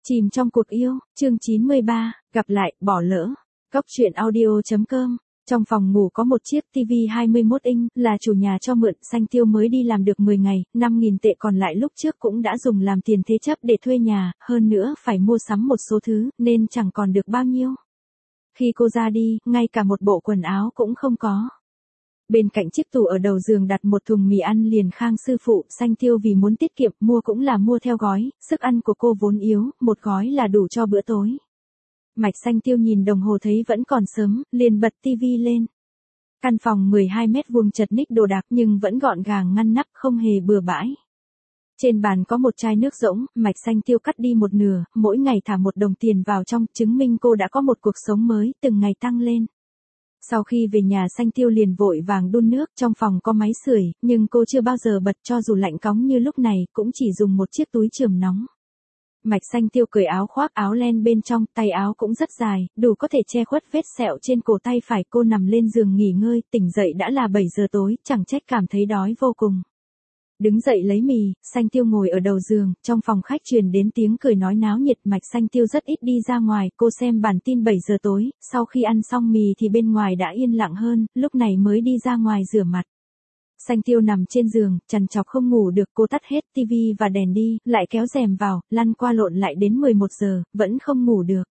Chìm trong cuộc yêu, chương 93, gặp lại, bỏ lỡ. Cóc truyện audio.com. Trong phòng ngủ có một chiếc TV 21 inch, là chủ nhà cho mượn. Xanh Tiêu mới đi làm được 10 ngày, 5.000 tệ còn lại lúc trước cũng đã dùng làm tiền thế chấp để thuê nhà, hơn nữa phải mua sắm một số thứ, nên chẳng còn được bao nhiêu. Khi cô ra đi, ngay cả một bộ quần áo cũng không có. Bên cạnh chiếc tủ ở đầu giường đặt một thùng mì ăn liền khang sư phụ. Xanh Tiêu vì muốn tiết kiệm mua cũng là mua theo gói, sức ăn của cô vốn yếu, một gói là đủ cho bữa tối. Mạch Xanh Tiêu nhìn đồng hồ thấy vẫn còn sớm, liền bật tivi lên. Căn phòng 12 mét vuông chật ních đồ đạc nhưng vẫn gọn gàng ngăn nắp, không hề bừa bãi. Trên bàn có một chai nước rỗng, Mạch Xanh Tiêu cắt đi một nửa, mỗi ngày thả 1 đồng tiền vào trong, chứng minh cô đã có một cuộc sống mới, từng ngày tăng lên. Sau khi về nhà Xanh Tiêu liền vội vàng đun nước, trong phòng có máy sưởi, nhưng cô chưa bao giờ bật, cho dù lạnh cóng như lúc này, cũng chỉ dùng một chiếc túi chườm nóng. Mạch Xanh Tiêu cởi áo khoác áo len bên trong, tay áo cũng rất dài, đủ có thể che khuất vết sẹo trên cổ tay phải. Cô nằm lên giường nghỉ ngơi, tỉnh dậy đã là 7 giờ tối, chẳng trách cảm thấy đói vô cùng. Đứng dậy lấy mì, Xanh Tiêu ngồi ở đầu giường, trong phòng khách truyền đến tiếng cười nói náo nhiệt. Mạch Xanh Tiêu rất ít đi ra ngoài, cô xem bản tin 7 giờ tối, sau khi ăn xong mì thì bên ngoài đã yên lặng hơn, lúc này mới đi ra ngoài rửa mặt. Xanh Tiêu nằm trên giường, trằn trọc không ngủ được, cô tắt hết tivi và đèn đi, lại kéo rèm vào, lăn qua lộn lại đến 11 giờ, vẫn không ngủ được.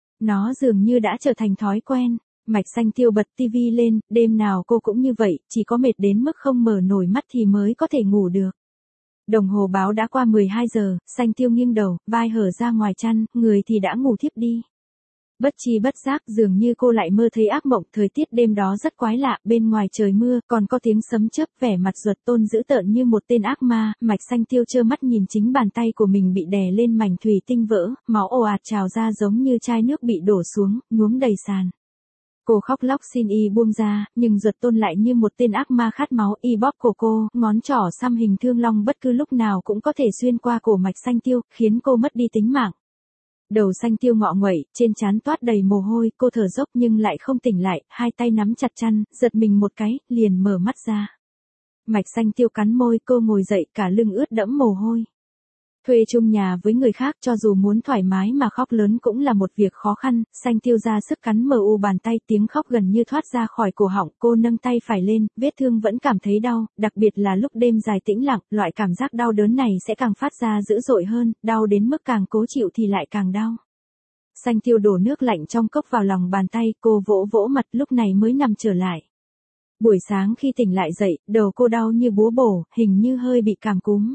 Nó dường như đã trở thành thói quen. Mạch Xanh Tiêu bật tivi lên, đêm nào cô cũng như vậy, chỉ có mệt đến mức không mở nổi mắt thì mới có thể ngủ được. Đồng hồ báo đã qua 12 giờ, Xanh Tiêu nghiêng đầu, vai hở ra ngoài chăn, người thì đã ngủ thiếp đi. Bất chi bất giác dường như cô lại mơ thấy ác mộng. Thời tiết đêm đó rất quái lạ, bên ngoài trời mưa, còn có tiếng sấm chớp, vẻ mặt Duật Tôn dữ tợn như một tên ác ma. Mạch Xanh Tiêu trơ mắt nhìn chính bàn tay của mình bị đè lên mảnh thủy tinh vỡ, máu ồ ạt trào ra giống như chai nước bị đổ xuống, nhuốm đầy sàn. Cô khóc lóc xin y buông ra, nhưng Duật Tôn lại như một tên ác ma khát máu, y bóp cổ cô, ngón trỏ xăm hình thương long bất cứ lúc nào cũng có thể xuyên qua cổ Mạch Xanh Tiêu, khiến cô mất đi tính mạng. Đầu Xanh Tiêu ngọ nguậy, trên trán toát đầy mồ hôi, cô thở dốc nhưng lại không tỉnh lại, hai tay nắm chặt chăn, giật mình một cái, liền mở mắt ra. Mạch Xanh Tiêu cắn môi, cô ngồi dậy, cả lưng ướt đẫm mồ hôi. Thuê chung nhà với người khác, cho dù muốn thoải mái mà khóc lớn cũng là một việc khó khăn. Xanh Tiêu ra sức cắn mờ u bàn tay, tiếng khóc gần như thoát ra khỏi cổ họng. Cô nâng tay phải lên, vết thương vẫn cảm thấy đau, đặc biệt là lúc đêm dài tĩnh lặng, loại cảm giác đau đớn này sẽ càng phát ra dữ dội hơn, đau đến mức càng cố chịu thì lại càng đau. Xanh Tiêu đổ nước lạnh trong cốc vào lòng bàn tay, cô vỗ vỗ mặt, lúc này mới nằm trở lại. Buổi sáng khi tỉnh lại dậy, đầu cô đau như búa bổ, hình như hơi bị cảm cúm.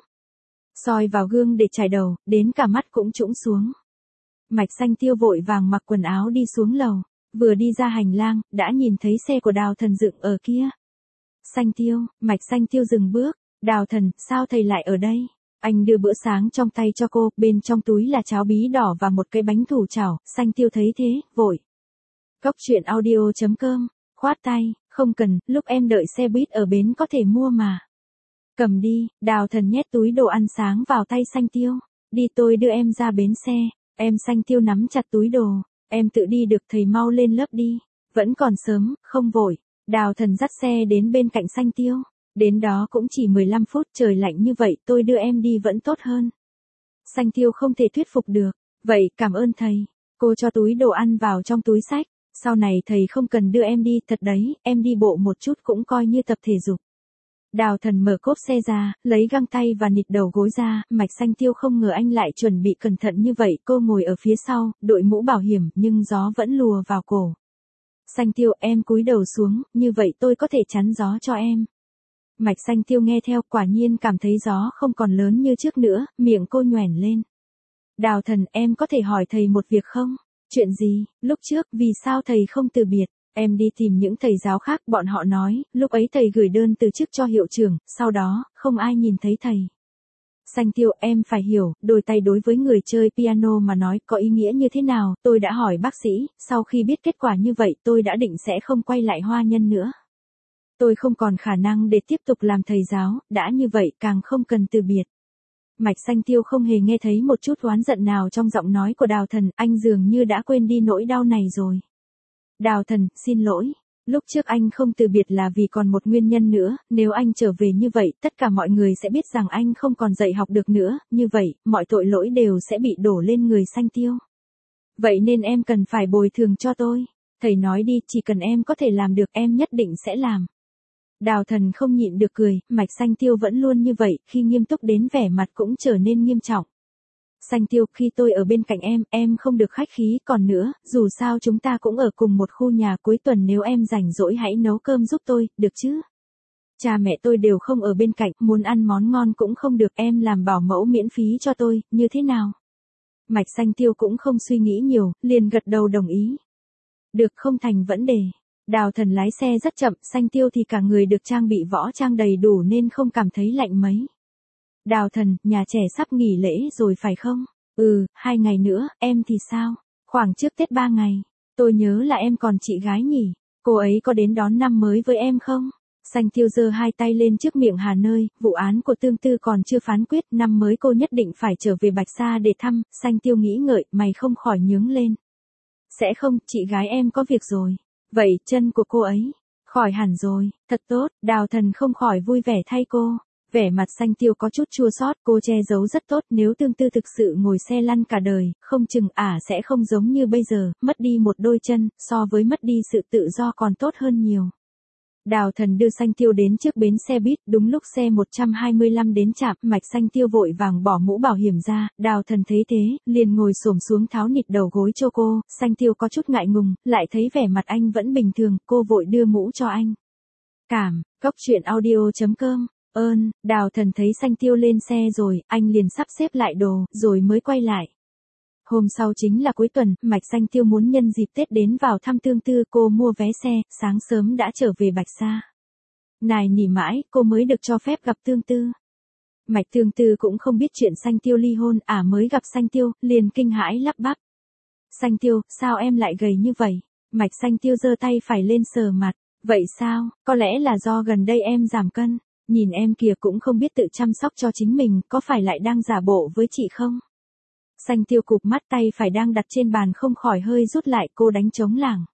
Soi vào gương để chải đầu, đến cả mắt cũng trũng xuống. Mạch Xanh Tiêu vội vàng mặc quần áo đi xuống lầu, vừa đi ra hành lang, đã nhìn thấy xe của Đào Thần dựng ở kia. Xanh Tiêu, Mạch Xanh Tiêu dừng bước, Đào Thần, sao thầy lại ở đây? Anh đưa bữa sáng trong tay cho cô, bên trong túi là cháo bí đỏ và một cái bánh thủ chảo. Xanh Tiêu thấy thế, vội. Cóc truyện audio.com, khoát tay, không cần, lúc em đợi xe buýt ở bến có thể mua mà. Cầm đi, Đào Thần nhét túi đồ ăn sáng vào tay Xanh Tiêu. Đi tôi đưa em ra bến xe. Em Xanh Tiêu nắm chặt túi đồ. Em tự đi được, thầy mau lên lớp đi. Vẫn còn sớm, không vội. Đào Thần dắt xe đến bên cạnh Xanh Tiêu. Đến đó cũng chỉ 15 phút, trời lạnh như vậy, tôi đưa em đi vẫn tốt hơn. Xanh Tiêu không thể thuyết phục được. Vậy, cảm ơn thầy. Cô cho túi đồ ăn vào trong túi xách. Sau này thầy không cần đưa em đi, thật đấy, em đi bộ một chút cũng coi như tập thể dục. Đào Thần mở cốp xe ra, lấy găng tay và nịt đầu gối ra. Mạch Xanh Tiêu không ngờ anh lại chuẩn bị cẩn thận như vậy. Cô ngồi ở phía sau, đội mũ bảo hiểm, nhưng gió vẫn lùa vào cổ. Xanh Tiêu, em cúi đầu xuống, như vậy tôi có thể chắn gió cho em. Mạch Xanh Tiêu nghe theo, quả nhiên cảm thấy gió không còn lớn như trước nữa, miệng cô nhoẻn lên. Đào Thần, em có thể hỏi thầy một việc không? Chuyện gì? Lúc trước, vì sao thầy không từ biệt? Em đi tìm những thầy giáo khác, bọn họ nói, lúc ấy thầy gửi đơn từ chức cho hiệu trưởng, sau đó, không ai nhìn thấy thầy. Xanh Tiêu, em phải hiểu, đôi tay đối với người chơi piano mà nói có ý nghĩa như thế nào. Tôi đã hỏi bác sĩ, sau khi biết kết quả như vậy tôi đã định sẽ không quay lại Hoa Nhân nữa. Tôi không còn khả năng để tiếp tục làm thầy giáo, đã như vậy càng không cần từ biệt. Mạch Xanh Tiêu không hề nghe thấy một chút oán giận nào trong giọng nói của Đào Thần, anh dường như đã quên đi nỗi đau này rồi. Đào Thần, xin lỗi. Lúc trước anh không từ biệt là vì còn một nguyên nhân nữa, nếu anh trở về như vậy, tất cả mọi người sẽ biết rằng anh không còn dạy học được nữa, như vậy, mọi tội lỗi đều sẽ bị đổ lên người Xanh Tiêu. Vậy nên em cần phải bồi thường cho tôi. Thầy nói đi, chỉ cần em có thể làm được em nhất định sẽ làm. Đào Thần không nhịn được cười, Mạch Xanh Tiêu vẫn luôn như vậy, khi nghiêm túc đến vẻ mặt cũng trở nên nghiêm trọng. Xanh Tiêu, khi tôi ở bên cạnh em không được khách khí, còn nữa, dù sao chúng ta cũng ở cùng một khu nhà, cuối tuần nếu em rảnh rỗi hãy nấu cơm giúp tôi, được chứ? Cha mẹ tôi đều không ở bên cạnh, muốn ăn món ngon cũng không được, em làm bảo mẫu miễn phí cho tôi, như thế nào? Mạch Xanh Tiêu cũng không suy nghĩ nhiều, liền gật đầu đồng ý. Được, không thành vấn đề. Đào Thần lái xe rất chậm, Xanh Tiêu thì cả người được trang bị võ trang đầy đủ nên không cảm thấy lạnh mấy. Đào Thần, nhà trẻ sắp nghỉ lễ rồi phải không? 2 ngày nữa, em thì sao? Khoảng trước Tết 3 ngày. Tôi nhớ là em còn chị gái nhỉ? Cô ấy có đến đón năm mới với em không? Xanh Tiêu giơ hai tay lên trước miệng Hà Nơi, vụ án của Tương Tư còn chưa phán quyết, năm mới cô nhất định phải trở về Bạch Sa để thăm. Xanh Tiêu nghĩ ngợi, mày không khỏi nhướng lên. Sẽ không, chị gái em có việc rồi. Vậy, chân của cô ấy? Khỏi hẳn rồi, thật tốt, Đào Thần không khỏi vui vẻ thay cô. Vẻ mặt Xanh Tiêu có chút chua xót, cô che giấu rất tốt, nếu Tương Tư thực sự ngồi xe lăn cả đời, không chừng sẽ không giống như bây giờ, mất đi một đôi chân, so với mất đi sự tự do còn tốt hơn nhiều. Đào Thần đưa Xanh Tiêu đến trước bến xe buýt, đúng lúc xe 125 đến trạm, Mạch Xanh Tiêu vội vàng bỏ mũ bảo hiểm ra, Đào Thần thấy thế, liền ngồi xổm xuống tháo nịt đầu gối cho cô, Xanh Tiêu có chút ngại ngùng, lại thấy vẻ mặt anh vẫn bình thường, cô vội đưa mũ cho anh. Góc truyện audio.com Đào Thần thấy Xanh Tiêu lên xe rồi, anh liền sắp xếp lại đồ, rồi mới quay lại. Hôm sau chính là cuối tuần, Mạch Xanh Tiêu muốn nhân dịp Tết đến vào thăm Tương Tư, cô mua vé xe, sáng sớm đã trở về Bạch Sa. Nài nỉ mãi, cô mới được cho phép gặp Tương Tư. Mạch Tương Tư cũng không biết chuyện Xanh Tiêu ly hôn, mới gặp Xanh Tiêu, liền kinh hãi lắp bắp. Xanh Tiêu, sao em lại gầy như vậy? Mạch Xanh Tiêu giơ tay phải lên sờ mặt. Vậy sao, có lẽ là do gần đây em giảm cân. Nhìn em kìa cũng không biết tự chăm sóc cho chính mình, có phải lại đang giả bộ với chị không? Xanh Tiêu cụp mắt, tay phải đang đặt trên bàn không khỏi hơi rút lại, cô đánh trống lảng.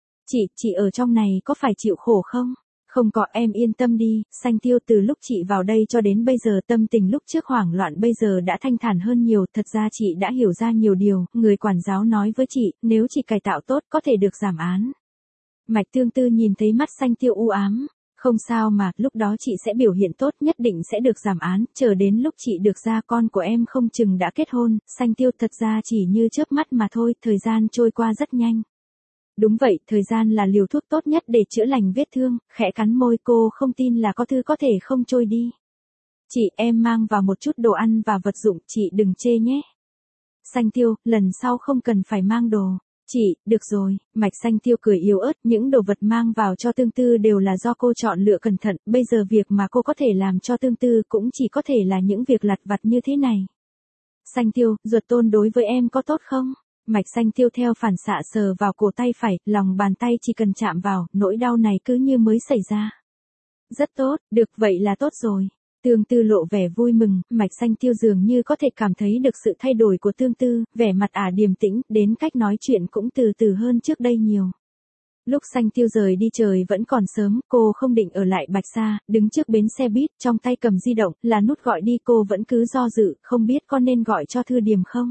Chị ở trong này có phải chịu khổ không? Không có, em yên tâm đi. Xanh Tiêu, từ lúc chị vào đây cho đến bây giờ tâm tình lúc trước hoảng loạn bây giờ đã thanh thản hơn nhiều, thật ra chị đã hiểu ra nhiều điều, người quản giáo nói với chị, nếu chị cải tạo tốt có thể được giảm án. Mạch Tương Tư nhìn thấy mắt Xanh Tiêu u ám. Không sao mà, lúc đó chị sẽ biểu hiện tốt, nhất định sẽ được giảm án, chờ đến lúc chị được ra con của em không chừng đã kết hôn. Xanh Tiêu, thật ra chỉ như chớp mắt mà thôi, thời gian trôi qua rất nhanh. Đúng vậy, thời gian là liều thuốc tốt nhất để chữa lành vết thương, khẽ cắn môi, cô không tin là có thứ có thể không trôi đi. Chị, em mang vào một chút đồ ăn và vật dụng, chị đừng chê nhé. Xanh Tiêu, lần sau không cần phải mang đồ. Chị, được rồi, Mạch Xanh Tiêu cười yếu ớt, những đồ vật mang vào cho Tương Tư đều là do cô chọn lựa cẩn thận, bây giờ việc mà cô có thể làm cho Tương Tư cũng chỉ có thể là những việc lặt vặt như thế này. Xanh Tiêu, ruột tôn đối với em có tốt không? Mạch Xanh Tiêu theo phản xạ sờ vào cổ tay phải, lòng bàn tay chỉ cần chạm vào, nỗi đau này cứ như mới xảy ra. Rất tốt, được vậy là tốt rồi. Tương Tư lộ vẻ vui mừng, Mạch Xanh Tiêu dường như có thể cảm thấy được sự thay đổi của Tương Tư, vẻ mặt điềm tĩnh, đến cách nói chuyện cũng từ từ hơn trước đây nhiều. Lúc Xanh Tiêu rời đi trời vẫn còn sớm, cô không định ở lại Bạch Sa, đứng trước bến xe buýt, trong tay cầm di động, là nút gọi đi, cô vẫn cứ do dự, không biết có nên gọi cho Thư Điềm không.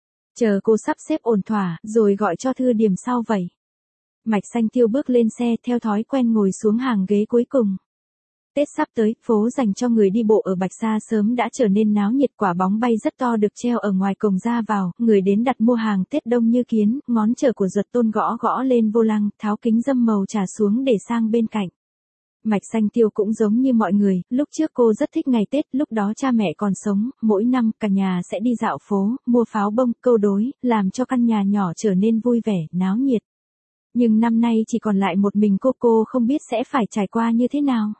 Chờ cô sắp xếp ổn thỏa, rồi gọi cho Thư Điềm sau vậy. Mạch Xanh Tiêu bước lên xe, theo thói quen ngồi xuống hàng ghế cuối cùng. Tết sắp tới, phố dành cho người đi bộ ở Bạch Sa sớm đã trở nên náo nhiệt, quả bóng bay rất to được treo ở ngoài cổng ra vào, người đến đặt mua hàng Tết đông như kiến, ngón trỏ của Duật Tôn gõ gõ lên vô lăng, tháo kính râm màu trà xuống để sang bên cạnh. Mạch Xanh Tiêu cũng giống như mọi người, lúc trước cô rất thích ngày Tết, lúc đó cha mẹ còn sống, mỗi năm cả nhà sẽ đi dạo phố, mua pháo bông, câu đối, làm cho căn nhà nhỏ trở nên vui vẻ, náo nhiệt. Nhưng năm nay chỉ còn lại một mình cô không biết sẽ phải trải qua như thế nào.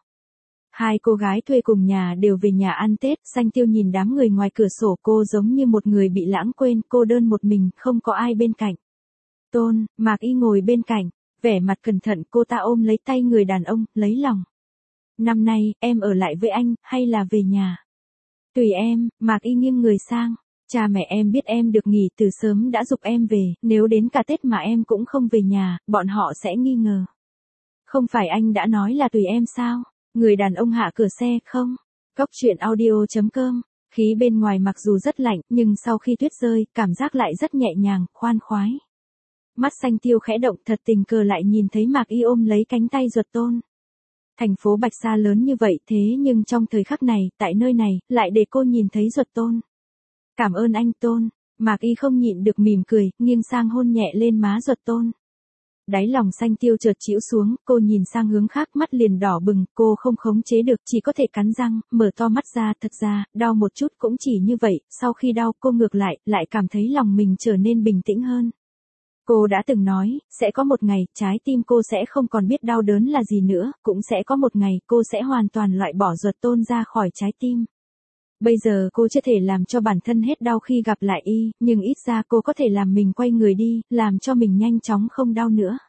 Hai cô gái thuê cùng nhà đều về nhà ăn Tết, Xanh Tiêu nhìn đám người ngoài cửa sổ, cô giống như một người bị lãng quên, cô đơn một mình, không có ai bên cạnh. Tôn, Mạc Y ngồi bên cạnh, vẻ mặt cẩn thận, cô ta ôm lấy tay người đàn ông, lấy lòng. Năm nay, em ở lại với anh, hay là về nhà? Tùy em, Mạc Y nghiêng người sang. Cha mẹ em biết em được nghỉ từ sớm đã giục em về, nếu đến cả Tết mà em cũng không về nhà, bọn họ sẽ nghi ngờ. Không phải anh đã nói là tùy em sao? Người đàn ông hạ cửa xe, không? Cóc truyện audio.com. Khí bên ngoài mặc dù rất lạnh, nhưng sau khi tuyết rơi, cảm giác lại rất nhẹ nhàng, khoan khoái. Mắt xanh Tiêu khẽ động, thật tình cờ lại nhìn thấy Mạc Y ôm lấy cánh tay Duật Tôn. Thành phố Bạch Sa lớn như vậy thế nhưng trong thời khắc này, tại nơi này, lại để cô nhìn thấy Duật Tôn. Cảm ơn anh Tôn. Mạc Y không nhịn được mỉm cười, nghiêng sang hôn nhẹ lên má Duật Tôn. Đáy lòng xanh Tiêu chợt chĩu xuống, cô nhìn sang hướng khác, mắt liền đỏ bừng, cô không khống chế được, chỉ có thể cắn răng, mở to mắt ra, thật ra, đau một chút cũng chỉ như vậy, sau khi đau, cô ngược lại cảm thấy lòng mình trở nên bình tĩnh hơn. Cô đã từng nói, sẽ có một ngày, trái tim cô sẽ không còn biết đau đớn là gì nữa, cũng sẽ có một ngày, cô sẽ hoàn toàn loại bỏ Duật Tôn ra khỏi trái tim. Bây giờ cô chưa thể làm cho bản thân hết đau khi gặp lại y, nhưng ít ra cô có thể làm mình quay người đi, làm cho mình nhanh chóng không đau nữa.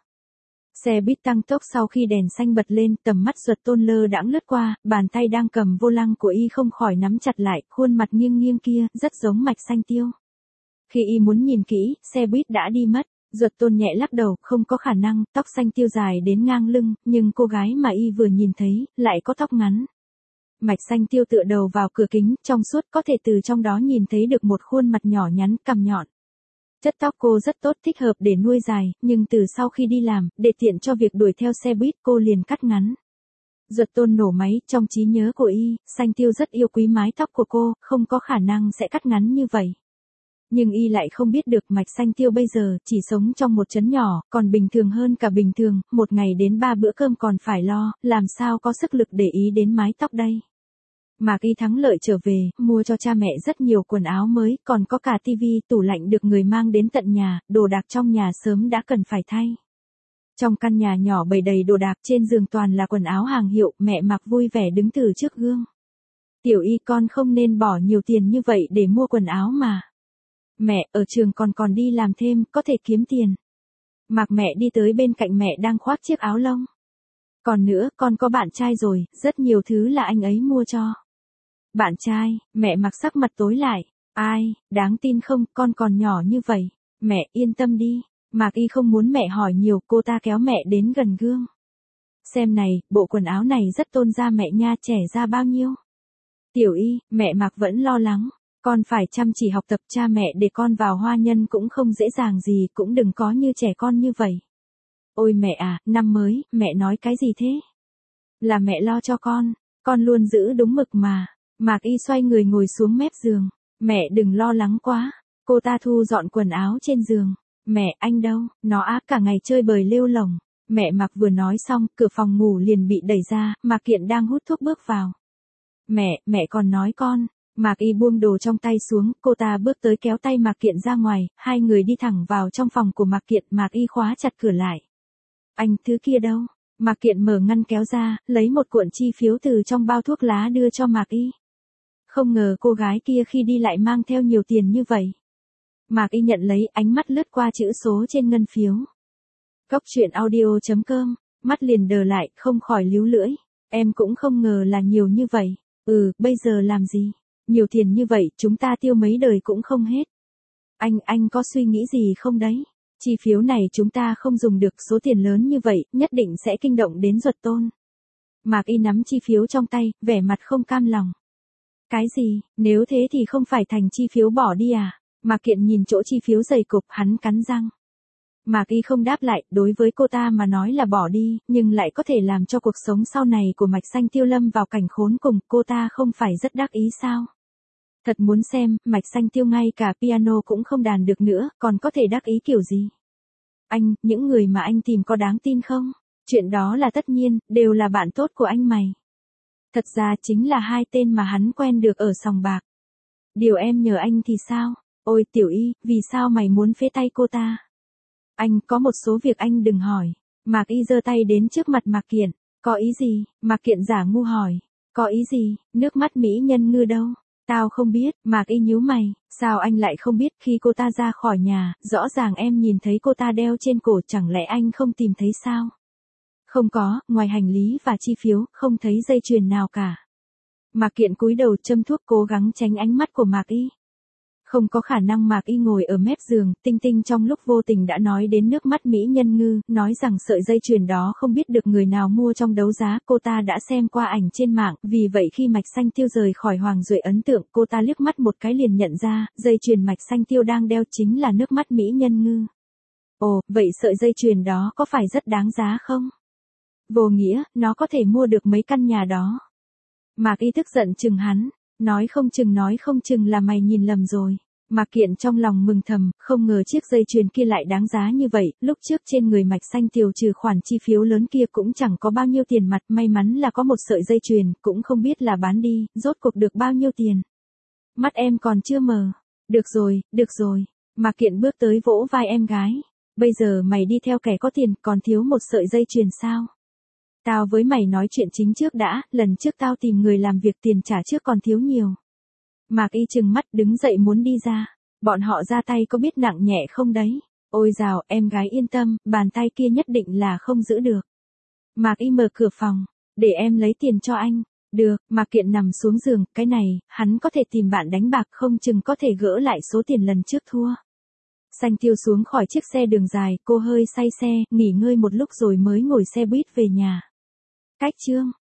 Xe buýt tăng tốc sau khi đèn xanh bật lên, tầm mắt Duật Tôn lơ đãng lướt qua, bàn tay đang cầm vô lăng của y không khỏi nắm chặt lại, khuôn mặt nghiêng nghiêng kia, rất giống Mạch Xanh Tiêu. Khi y muốn nhìn kỹ, xe buýt đã đi mất. Duật Tôn nhẹ lắc đầu, không có khả năng, tóc xanh Tiêu dài đến ngang lưng, nhưng cô gái mà y vừa nhìn thấy, lại có tóc ngắn. Mạch Xanh Tiêu tựa đầu vào cửa kính, trong suốt có thể từ trong đó nhìn thấy được một khuôn mặt nhỏ nhắn, cằm nhọn. Chất tóc cô rất tốt, thích hợp để nuôi dài, nhưng từ sau khi đi làm, để tiện cho việc đuổi theo xe buýt, cô liền cắt ngắn. Duật Tôn nổ máy, trong trí nhớ của y, Xanh Tiêu rất yêu quý mái tóc của cô, không có khả năng sẽ cắt ngắn như vậy. Nhưng y lại không biết được Mạch Xanh Tiêu bây giờ chỉ sống trong một trấn nhỏ, còn bình thường hơn cả bình thường, một ngày đến 3 bữa cơm còn phải lo, làm sao có sức lực để ý đến mái tóc đây. Mạc Y thắng lợi trở về, mua cho cha mẹ rất nhiều quần áo mới, còn có cả tivi, tủ lạnh được người mang đến tận nhà, đồ đạc trong nhà sớm đã cần phải thay. Trong căn nhà nhỏ bày đầy đồ đạc, trên giường toàn là quần áo hàng hiệu, mẹ Mạc vui vẻ đứng từ trước gương. Tiểu Y, con không nên bỏ nhiều tiền như vậy để mua quần áo mà. Mẹ, ở trường còn đi làm thêm, có thể kiếm tiền. Mạc mẹ đi tới bên cạnh mẹ đang khoác chiếc áo lông. Còn nữa, con có bạn trai rồi, rất nhiều thứ là anh ấy mua cho. Bạn trai, mẹ Mạc sắc mặt tối lại. Ai, đáng tin không, con còn nhỏ như vậy. Mẹ, yên tâm đi. Mạc Y không muốn mẹ hỏi nhiều, cô ta kéo mẹ đến gần gương. Xem này, bộ quần áo này rất tôn da mẹ nha, trẻ ra bao nhiêu. Tiểu Y, mẹ Mạc vẫn lo lắng. Con phải chăm chỉ học tập, cha mẹ để con vào hoa nhân cũng không dễ dàng gì, cũng đừng có như trẻ con như vậy. Ôi mẹ à, năm mới, mẹ nói cái gì thế? Là mẹ lo cho con luôn giữ đúng mực mà. Mạc Y xoay người ngồi xuống mép giường. Mẹ đừng lo lắng quá. Cô ta thu dọn quần áo trên giường. Mẹ, anh đâu? Nó ác cả ngày chơi bời lêu lổng. Mẹ Mạc vừa nói xong, cửa phòng ngủ liền bị đẩy ra, Mạc Kiện đang hút thuốc bước vào. Mẹ còn nói con. Mạc Y buông đồ trong tay xuống, cô ta bước tới kéo tay Mạc Kiện ra ngoài, hai người đi thẳng vào trong phòng của Mạc Kiện, Mạc Y khóa chặt cửa lại. Anh, thứ kia đâu? Mạc Kiện mở ngăn kéo ra, lấy một cuộn chi phiếu từ trong bao thuốc lá đưa cho Mạc Y. Không ngờ cô gái kia khi đi lại mang theo nhiều tiền như vậy. Mạc Y nhận lấy, ánh mắt lướt qua chữ số trên ngân phiếu. Cóc truyện audio.com, mắt liền đờ lại, không khỏi líu lưỡi. Em cũng không ngờ là nhiều như vậy. Bây giờ làm gì? Nhiều tiền như vậy, chúng ta tiêu mấy đời cũng không hết. Anh có suy nghĩ gì không đấy? Chi phiếu này chúng ta không dùng được, số tiền lớn như vậy, nhất định sẽ kinh động đến Duật Tôn. Mạc Y nắm chi phiếu trong tay, vẻ mặt không cam lòng. Cái gì, nếu thế thì không phải thành chi phiếu bỏ đi à? Mạc Kiện nhìn chỗ chi phiếu dày cục, hắn cắn răng. Mạc Y không đáp lại, đối với cô ta mà nói là bỏ đi, nhưng lại có thể làm cho cuộc sống sau này của Mạch Xanh Tiêu lâm vào cảnh khốn cùng, cô ta không phải rất đắc ý sao? Thật muốn xem, Mạch Xanh Tiêu ngay cả piano cũng không đàn được nữa, còn có thể đắc ý kiểu gì? Anh, những người mà anh tìm có đáng tin không? Chuyện đó là tất nhiên, đều là bạn tốt của anh mày. Thật ra chính là hai tên mà hắn quen được ở sòng bạc. Điều em nhờ anh thì sao? Ôi Tiểu Y, vì sao mày muốn phế tay cô ta? Anh, có một số việc anh đừng hỏi. Mạc Y giơ tay đến trước mặt Mạc Kiện. Có ý gì? Mạc Kiện giả ngu hỏi. Có ý gì? Nước mắt mỹ nhân ngư đâu? Tao không biết. Mạc Y nhíu mày. Sao anh lại không biết? Khi cô ta ra khỏi nhà, rõ ràng em nhìn thấy cô ta đeo trên cổ, chẳng lẽ anh không tìm thấy sao? Không có, ngoài hành lý và chi phiếu, không thấy dây chuyền nào cả. Mạc Kiện cúi đầu châm thuốc, cố gắng tránh ánh mắt của Mạc Y. Không có khả năng Mạc Y ngồi ở mép giường, Tinh Tinh trong lúc vô tình đã nói đến nước mắt mỹ nhân ngư, nói rằng sợi dây chuyền đó không biết được người nào mua trong đấu giá, cô ta đã xem qua ảnh trên mạng, vì vậy khi Mạch Xanh Tiêu rời khỏi Hoàng Duệ ấn tượng, cô ta liếc mắt một cái liền nhận ra, dây chuyền Mạch Xanh Tiêu đang đeo chính là nước mắt mỹ nhân ngư. Ồ, vậy sợi dây chuyền đó có phải rất đáng giá không? Vô nghĩa, nó có thể mua được mấy căn nhà đó. Mạc Y tức giận chừng hắn, nói không chừng là mày nhìn lầm rồi. Mạc Kiện trong lòng mừng thầm, không ngờ chiếc dây chuyền kia lại đáng giá như vậy, lúc trước trên người Mạch Xanh Tiêu trừ khoản chi phiếu lớn kia cũng chẳng có bao nhiêu tiền mặt, may mắn là có một sợi dây chuyền, cũng không biết là bán đi, rốt cuộc được bao nhiêu tiền. Mắt em còn chưa mở. Được rồi. Mạc Kiện bước tới vỗ vai em gái. Bây giờ mày đi theo kẻ có tiền, còn thiếu một sợi dây chuyền sao? Tao với mày nói chuyện chính trước đã, lần trước tao tìm người làm việc tiền trả trước còn thiếu nhiều. Mạc Y trừng mắt đứng dậy muốn đi ra. Bọn họ ra tay có biết nặng nhẹ không đấy? Ôi dào, em gái yên tâm, bàn tay kia nhất định là không giữ được. Mạc Y mở cửa phòng, để em lấy tiền cho anh. Được, Mạc Kiện nằm xuống giường, cái này, hắn có thể tìm bạn đánh bạc không chừng có thể gỡ lại số tiền lần trước thua. Xanh Tiêu xuống khỏi chiếc xe đường dài, cô hơi say xe, nghỉ ngơi một lúc rồi mới ngồi xe buýt về nhà. Cách chương